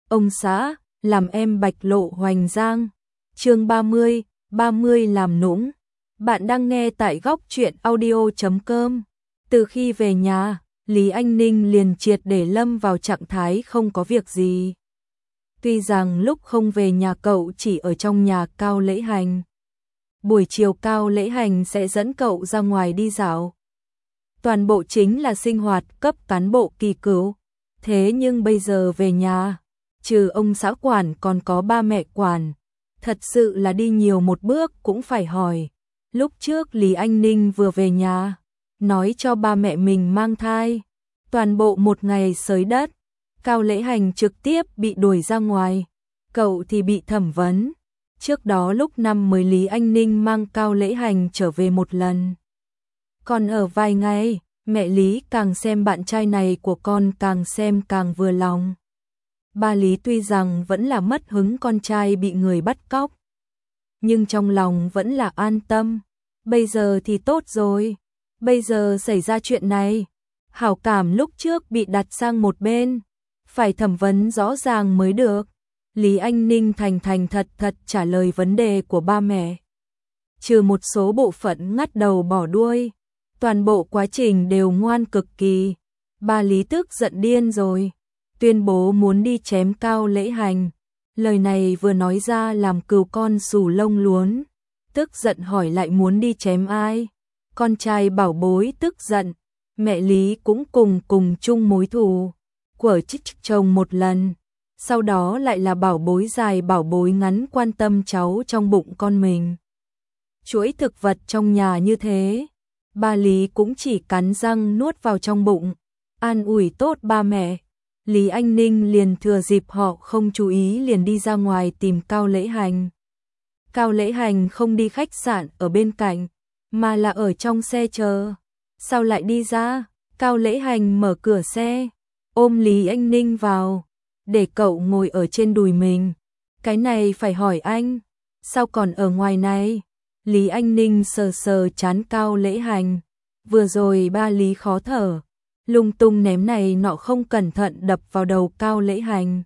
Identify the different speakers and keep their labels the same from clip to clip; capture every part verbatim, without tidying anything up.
Speaker 1: Ông xã, làm em bạch lộ hoành giang. Chương ba mươi, ba mươi làm nũng. Bạn đang nghe tại góc truyện audio chấm com. Từ khi về nhà, Lý Anh Ninh liền triệt để lâm vào trạng thái không có việc gì. Tuy rằng lúc không về nhà cậu chỉ ở trong nhà Cao Lễ Hành. Buổi chiều Cao Lễ Hành sẽ dẫn cậu ra ngoài đi dạo. Toàn bộ chính là sinh hoạt cấp cán bộ kỳ cựu. Thế nhưng bây giờ về nhà, trừ ông xã quản còn có ba mẹ quản. Thật sự là đi nhiều một bước cũng phải hỏi. Lúc trước Lý Anh Ninh vừa về nhà, nói cho ba mẹ mình mang thai. Toàn bộ một ngày xới đất, Cao Lễ Hành trực tiếp bị đuổi ra ngoài. Cậu thì bị thẩm vấn. Trước đó lúc năm mới Lý Anh Ninh mang Cao Lễ Hành trở về một lần. Còn ở vài ngày, mẹ Lý càng xem bạn trai này của con càng xem càng vừa lòng. Ba Lý tuy rằng vẫn là mất hứng con trai bị người bắt cóc, nhưng trong lòng vẫn là an tâm. Bây giờ thì tốt rồi. Bây giờ xảy ra chuyện này, hảo cảm lúc trước bị đặt sang một bên, phải thẩm vấn rõ ràng mới được. Lý Anh Ninh thành thành thật thật trả lời vấn đề của ba mẹ. Trừ một số bộ phận ngắt đầu bỏ đuôi, toàn bộ quá trình đều ngoan cực kỳ. Ba Lý tức giận điên rồi, tuyên bố muốn đi chém Cao Lễ Hành. Lời này vừa nói ra làm cừu con sù lông luốn, tức giận hỏi lại muốn đi chém ai. Con trai bảo bối tức giận, mẹ Lý cũng cùng cùng chung mối thù, quở chích chồng một lần. Sau đó lại là bảo bối dài bảo bối ngắn quan tâm cháu trong bụng con mình. Chuỗi thực vật trong nhà như thế, ba Lý cũng chỉ cắn răng nuốt vào trong bụng, an ủi tốt ba mẹ. Lý Anh Ninh liền thừa dịp họ không chú ý liền đi ra ngoài tìm Cao Lễ Hành. Cao Lễ Hành không đi khách sạn ở bên cạnh, mà là ở trong xe chờ. Sao lại đi ra? Cao Lễ Hành mở cửa xe, ôm Lý Anh Ninh vào, để cậu ngồi ở trên đùi mình. Cái này phải hỏi anh, sao còn ở ngoài này? Lý Anh Ninh sờ sờ trán Cao Lễ Hành. Vừa rồi ba Lý khó thở, lung tung ném này nọ không cẩn thận đập vào đầu Cao Lễ Hành.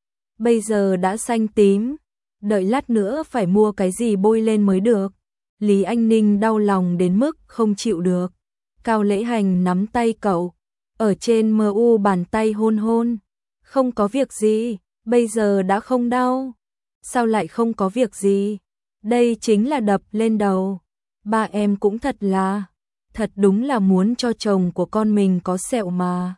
Speaker 1: Bây giờ đã xanh tím, đợi lát nữa phải mua cái gì bôi lên mới được. Lý Anh Ninh đau lòng đến mức không chịu được. Cao Lễ Hành nắm tay cậu, ở trên mờ u bàn tay hôn hôn. Không có việc gì, bây giờ đã không đau. Sao lại không có việc gì? Đây chính là đập lên đầu. Ba em cũng thật là, thật đúng là muốn cho chồng của con mình có sẹo mà.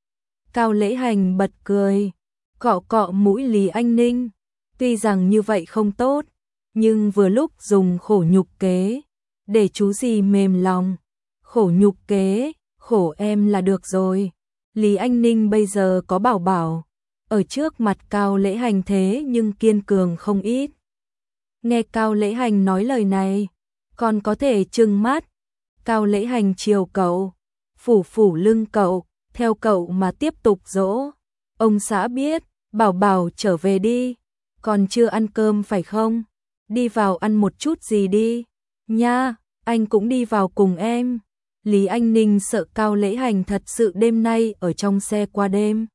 Speaker 1: Cao Lễ Hành bật cười, cọ cọ mũi Lý Anh Ninh. Tuy rằng như vậy không tốt, nhưng vừa lúc dùng khổ nhục kế, để chú gì mềm lòng. Khổ nhục kế, khổ em là được rồi. Lý Anh Ninh bây giờ có bảo bảo, ở trước mặt Cao Lễ Hành thế nhưng kiên cường không ít. Nghe Cao Lễ Hành nói lời này, còn có thể trừng mắt. Cao Lễ Hành chiều cậu, phủ phủ lưng cậu, theo cậu mà tiếp tục dỗ. Ông xã biết, bảo bảo trở về đi, còn chưa ăn cơm phải không? Đi vào ăn một chút gì đi. Nha, anh cũng đi vào cùng em. Lý Anh Ninh sợ Cao Lễ Hành thật sự đêm nay ở trong xe qua đêm.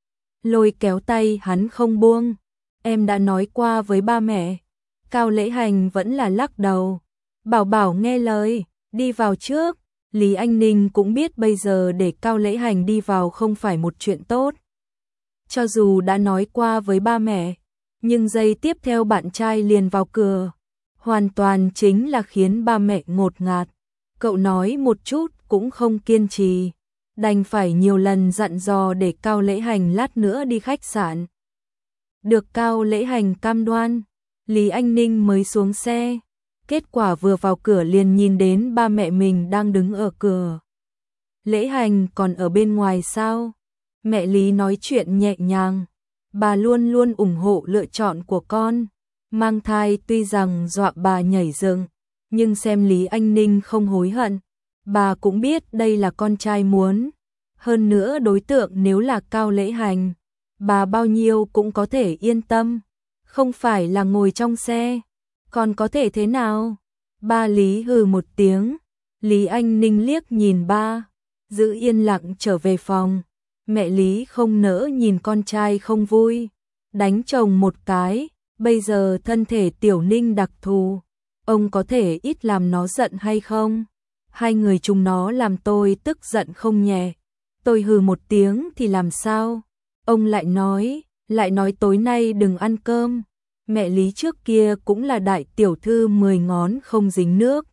Speaker 1: Lôi kéo tay hắn không buông. Em đã nói qua với ba mẹ. Cao Lễ Hành vẫn là lắc đầu. Bảo bảo nghe lời, đi vào trước. Lý Anh Ninh cũng biết bây giờ để Cao Lễ Hành đi vào không phải một chuyện tốt. Cho dù đã nói qua với ba mẹ, nhưng giây tiếp theo bạn trai liền vào cửa. Hoàn toàn chính là khiến ba mẹ ngột ngạt. Cậu nói một chút cũng không kiên trì, đành phải nhiều lần dặn dò để Cao Lễ Hành lát nữa đi khách sạn. Được Cao Lễ Hành cam đoan, Lý Anh Ninh mới xuống xe. Kết quả vừa vào cửa liền nhìn đến ba mẹ mình đang đứng ở cửa. Lễ Hành còn ở bên ngoài sao? Mẹ Lý nói chuyện nhẹ nhàng. Bà luôn luôn ủng hộ lựa chọn của con. Mang thai tuy rằng dọa bà nhảy dựng, nhưng xem Lý Anh Ninh không hối hận. Bà cũng biết đây là con trai muốn. Hơn nữa đối tượng nếu là Cao Lễ Hành, bà bao nhiêu cũng có thể yên tâm. Không phải là ngồi trong xe, còn có thể thế nào? Ba Lý hừ một tiếng. Lý Anh Ninh liếc nhìn ba, giữ yên lặng trở về phòng. Mẹ Lý không nỡ nhìn con trai không vui, đánh chồng một cái, bây giờ thân thể Tiểu Ninh đặc thù, ông có thể ít làm nó giận hay không? Hai người chúng nó làm tôi tức giận không nhẹ. Tôi hừ một tiếng thì làm sao? Ông lại nói, lại nói tối nay đừng ăn cơm. Mẹ Lý trước kia cũng là đại tiểu thư mười ngón không dính nước.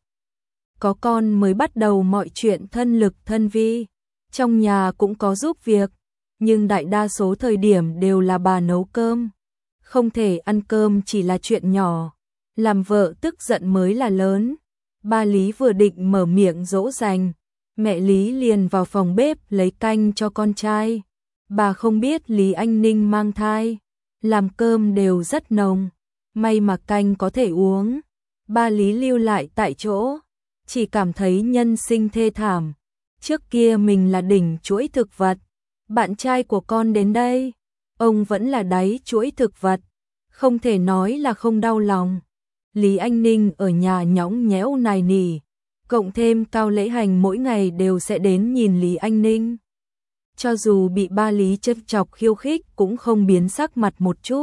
Speaker 1: Có con mới bắt đầu mọi chuyện thân lực thân vi. Trong nhà cũng có giúp việc, nhưng đại đa số thời điểm đều là bà nấu cơm. Không thể ăn cơm chỉ là chuyện nhỏ, làm vợ tức giận mới là lớn. Ba Lý vừa định mở miệng dỗ dành, mẹ Lý liền vào phòng bếp lấy canh cho con trai. Bà không biết Lý Anh Ninh mang thai, làm cơm đều rất nồng, may mà canh có thể uống. Ba Lý lưu lại tại chỗ, chỉ cảm thấy nhân sinh thê thảm. Trước kia mình là đỉnh chuỗi thực vật, bạn trai của con đến đây, ông vẫn là đáy chuỗi thực vật, không thể nói là không đau lòng. Lý Anh Ninh ở nhà nhõng nhẽo nài nỉ, cộng thêm Cao Lễ Hành mỗi ngày đều sẽ đến nhìn Lý Anh Ninh. Cho dù bị ba Lý châm chọc khiêu khích cũng không biến sắc mặt một chút.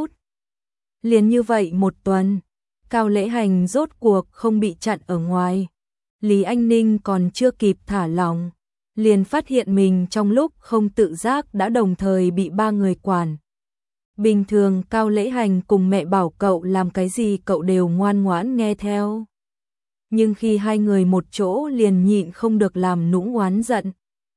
Speaker 1: Liền như vậy một tuần, Cao Lễ Hành rốt cuộc không bị chặn ở ngoài. Lý Anh Ninh còn chưa kịp thả lỏng, liền phát hiện mình trong lúc không tự giác đã đồng thời bị ba người quản. Bình thường Cao Lễ Hành cùng mẹ bảo cậu làm cái gì cậu đều ngoan ngoãn nghe theo. Nhưng khi hai người một chỗ liền nhịn không được làm nũng oán giận.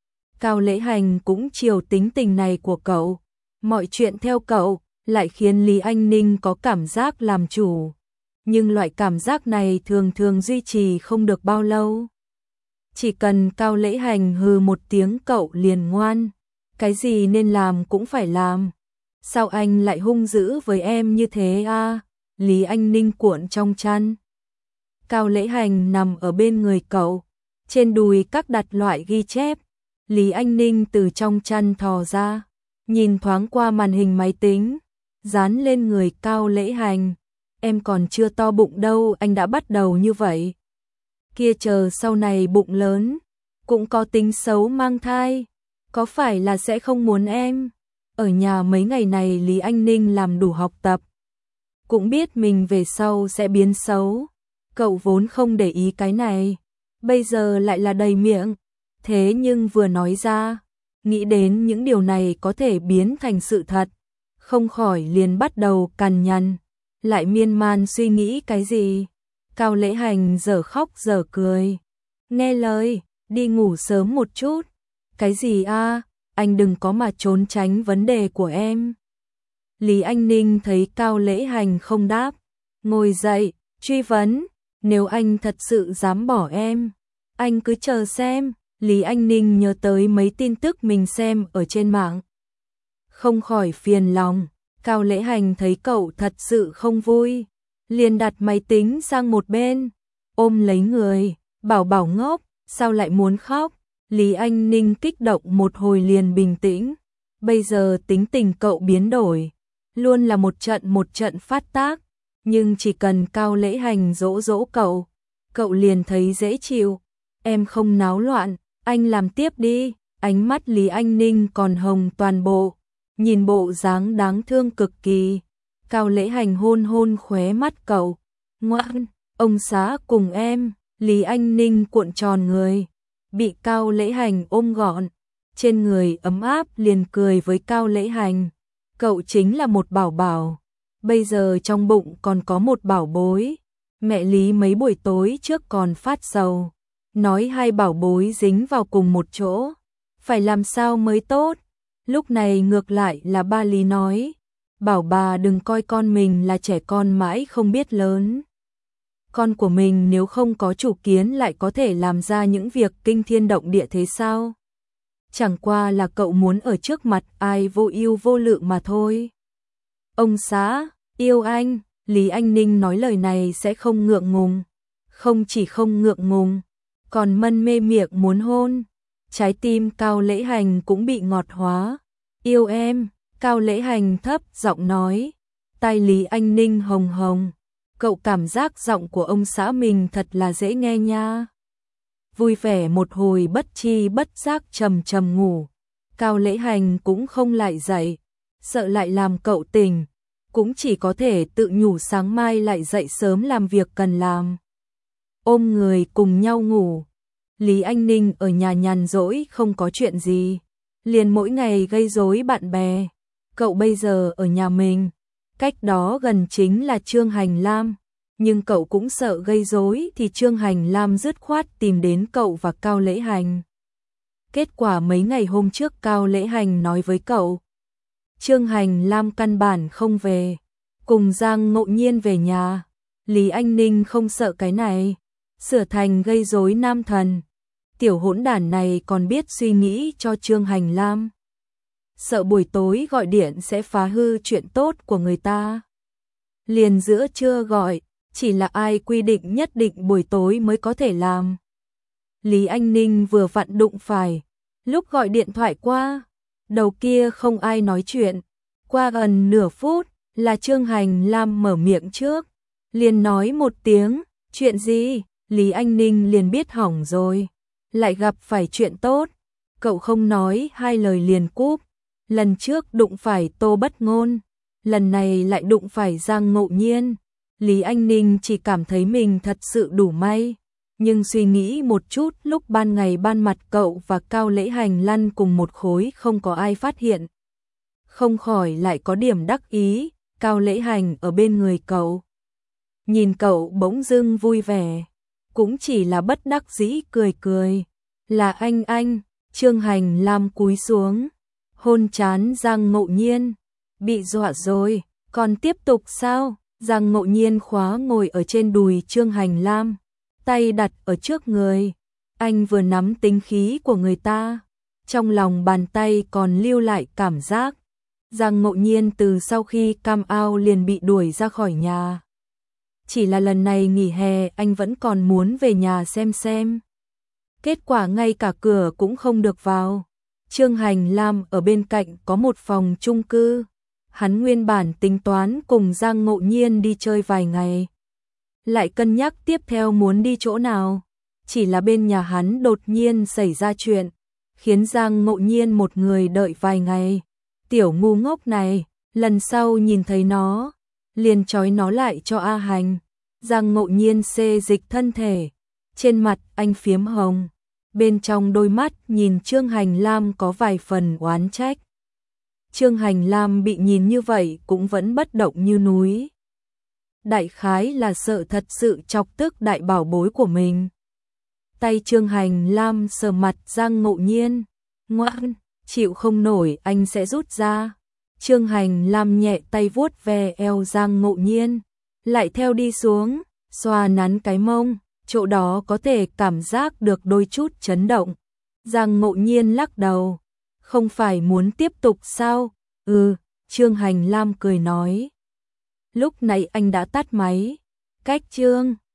Speaker 1: Cao Lễ Hành cũng chiều tính tình này của cậu, mọi chuyện theo cậu, lại khiến Lý Anh Ninh có cảm giác làm chủ. Nhưng loại cảm giác này thường thường duy trì không được bao lâu. Chỉ cần Cao Lễ Hành hừ một tiếng cậu liền ngoan, cái gì nên làm cũng phải làm. Sao anh lại hung dữ với em như thế à? Lý Anh Ninh cuộn trong chăn. Cao Lễ Hành nằm ở bên người cậu, trên đùi các đặt loại ghi chép. Lý Anh Ninh từ trong chăn thò ra, nhìn thoáng qua màn hình máy tính, dán lên người Cao Lễ Hành. Em còn chưa to bụng đâu anh đã bắt đầu như vậy. Kia chờ sau này bụng lớn, cũng có tính xấu mang thai, có phải là sẽ không muốn em? Ở nhà mấy ngày này Lý Anh Ninh làm đủ học tập, cũng biết mình về sau sẽ biến xấu. Cậu vốn không để ý cái này, bây giờ lại là đầy miệng. Thế nhưng vừa nói ra, nghĩ đến những điều này có thể biến thành sự thật, không khỏi liền bắt đầu cằn nhằn, lại miên man suy nghĩ cái gì. Cao Lễ Hành dở khóc dở cười. Nghe lời, đi ngủ sớm một chút. Cái gì a? Anh đừng có mà trốn tránh vấn đề của em. Lý Anh Ninh thấy Cao Lễ Hành không đáp, ngồi dậy, truy vấn, nếu anh thật sự dám bỏ em, anh cứ chờ xem. Lý Anh Ninh nhớ tới mấy tin tức mình xem ở trên mạng, không khỏi phiền lòng. Cao Lễ Hành thấy cậu thật sự không vui, liền đặt máy tính sang một bên, ôm lấy người, bảo bảo ngốc, sao lại muốn khóc. Lý Anh Ninh kích động một hồi liền bình tĩnh, bây giờ tính tình cậu biến đổi, luôn là một trận một trận phát tác, nhưng chỉ cần Cao Lễ Hành dỗ dỗ cậu, cậu liền thấy dễ chịu. Em không náo loạn, anh làm tiếp đi. Ánh mắt Lý Anh Ninh còn hồng toàn bộ, nhìn bộ dáng đáng thương cực kỳ. Cao Lễ Hành hôn hôn khóe mắt cậu, ngoan, ông xã cùng em. Lý Anh Ninh cuộn tròn người, bị Cao Lễ Hành ôm gọn, trên người ấm áp liền cười với Cao Lễ Hành. Cậu chính là một bảo bảo, bây giờ trong bụng còn có một bảo bối. Mẹ Lý mấy buổi tối trước còn phát sầu, nói hai bảo bối dính vào cùng một chỗ, phải làm sao mới tốt. Lúc này ngược lại là ba Lý nói, bảo bà đừng coi con mình là trẻ con mãi không biết lớn. Con của mình nếu không có chủ kiến lại có thể làm ra những việc kinh thiên động địa thế sao? Chẳng qua là cậu muốn ở trước mặt ai vô ưu vô lự mà thôi. Ông xã, yêu anh. Lý Anh Ninh nói lời này sẽ không ngượng ngùng, không chỉ không ngượng ngùng, còn mân mê miệng muốn hôn. Trái tim Cao Lễ Hành cũng bị ngọt hóa. Yêu em. Cao Lễ Hành thấp giọng nói, tai Lý Anh Ninh hồng hồng. Cậu cảm giác giọng của ông xã mình thật là dễ nghe nha. Vui vẻ một hồi bất chi bất giác trầm trầm ngủ. Cao Lễ Hành cũng không lại dậy, sợ lại làm cậu tỉnh, cũng chỉ có thể tự nhủ sáng mai lại dậy sớm làm việc cần làm. Ôm người cùng nhau ngủ. Lý Anh Ninh ở nhà nhàn rỗi không có chuyện gì, liền mỗi ngày gây rối bạn bè. Cậu bây giờ ở nhà mình, cách đó gần chính là Trương Hành Lam, nhưng cậu cũng sợ gây rối thì Trương Hành Lam dứt khoát tìm đến cậu và Cao Lễ Hành. Kết quả mấy ngày hôm trước Cao Lễ Hành nói với cậu, Trương Hành Lam căn bản không về, cùng Giang Ngộ Nhiên về nhà. Lý Anh Ninh không sợ cái này, sửa thành gây rối nam thần. Tiểu hỗn đản này còn biết suy nghĩ cho Trương Hành Lam. Sợ buổi tối gọi điện sẽ phá hư chuyện tốt của người ta. Liền giữa trưa gọi, chỉ là ai quy định nhất định buổi tối mới có thể làm. Lý Anh Ninh vừa vặn đụng phải, lúc gọi điện thoại qua, đầu kia không ai nói chuyện. Qua gần nửa phút là Trương Hành Lam mở miệng trước, liền nói một tiếng, chuyện gì? Lý Anh Ninh liền biết hỏng rồi, lại gặp phải chuyện tốt. Cậu không nói hai lời liền cúp. Lần trước đụng phải Tô Bất Ngôn, lần này lại đụng phải Giang Ngộ Nhiên. Lý Anh Ninh chỉ cảm thấy mình thật sự đủ may, nhưng suy nghĩ một chút, lúc ban ngày ban mặt cậu và Cao Lễ Hành lăn cùng một khối không có ai phát hiện. Không khỏi lại có điểm đắc ý, Cao Lễ Hành ở bên người cậu. Nhìn cậu bỗng dưng vui vẻ, cũng chỉ là bất đắc dĩ cười cười. Là anh anh, Trương Hành Lam cúi xuống, hôn trán Giang Ngộ Nhiên. Bị dọa rồi, còn tiếp tục sao? Giang Ngộ Nhiên khóa ngồi ở trên đùi Trương Hành Lam, tay đặt ở trước người. Anh vừa nắm tính khí của người ta, trong lòng bàn tay còn lưu lại cảm giác. Giang Ngộ Nhiên từ sau khi cam ao liền bị đuổi ra khỏi nhà. Chỉ là lần này nghỉ hè anh vẫn còn muốn về nhà xem xem. Kết quả ngay cả cửa cũng không được vào. Trương Hành Lam ở bên cạnh có một phòng chung cư. Hắn nguyên bản tính toán cùng Giang Ngộ Nhiên đi chơi vài ngày. Lại cân nhắc tiếp theo muốn đi chỗ nào. Chỉ là bên nhà hắn đột nhiên xảy ra chuyện, khiến Giang Ngộ Nhiên một người đợi vài ngày. Tiểu ngu ngốc này, lần sau nhìn thấy nó, liền trói nó lại cho A Hành. Giang Ngộ Nhiên xê dịch thân thể, trên mặt anh phiếm hồng, bên trong đôi mắt nhìn Trương Hành Lam có vài phần oán trách. Trương Hành Lam bị nhìn như vậy cũng vẫn bất động như núi. Đại khái là sợ thật sự chọc tức đại bảo bối của mình. Tay Trương Hành Lam sờ mặt Giang Ngộ Nhiên, ngoan, chịu không nổi anh sẽ rút ra. Trương Hành Lam nhẹ tay vuốt ve eo Giang Ngộ Nhiên, lại theo đi xuống, xoa nắn cái mông, chỗ đó có thể cảm giác được đôi chút chấn động. Giang Ngộ Nhiên lắc đầu, không phải muốn tiếp tục sao? Ừ, Trương Hành Lam cười nói. Lúc này anh đã tắt máy, cách Trương